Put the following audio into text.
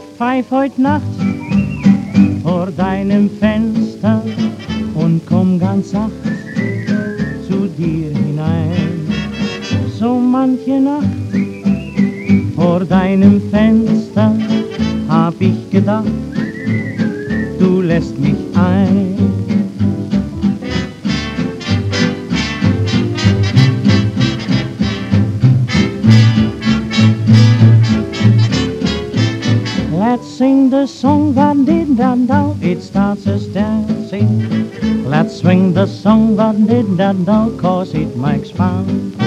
pfeif heut Nacht vor deinem Fenster und komm ganz sacht zu dir hinein. So manche Nacht vor deinem Fenster hab ich gedacht, du lässt mich ein. Let's sing the song that did that do, it starts us dancing. Let's swing the song that did that do, cause it makes fun.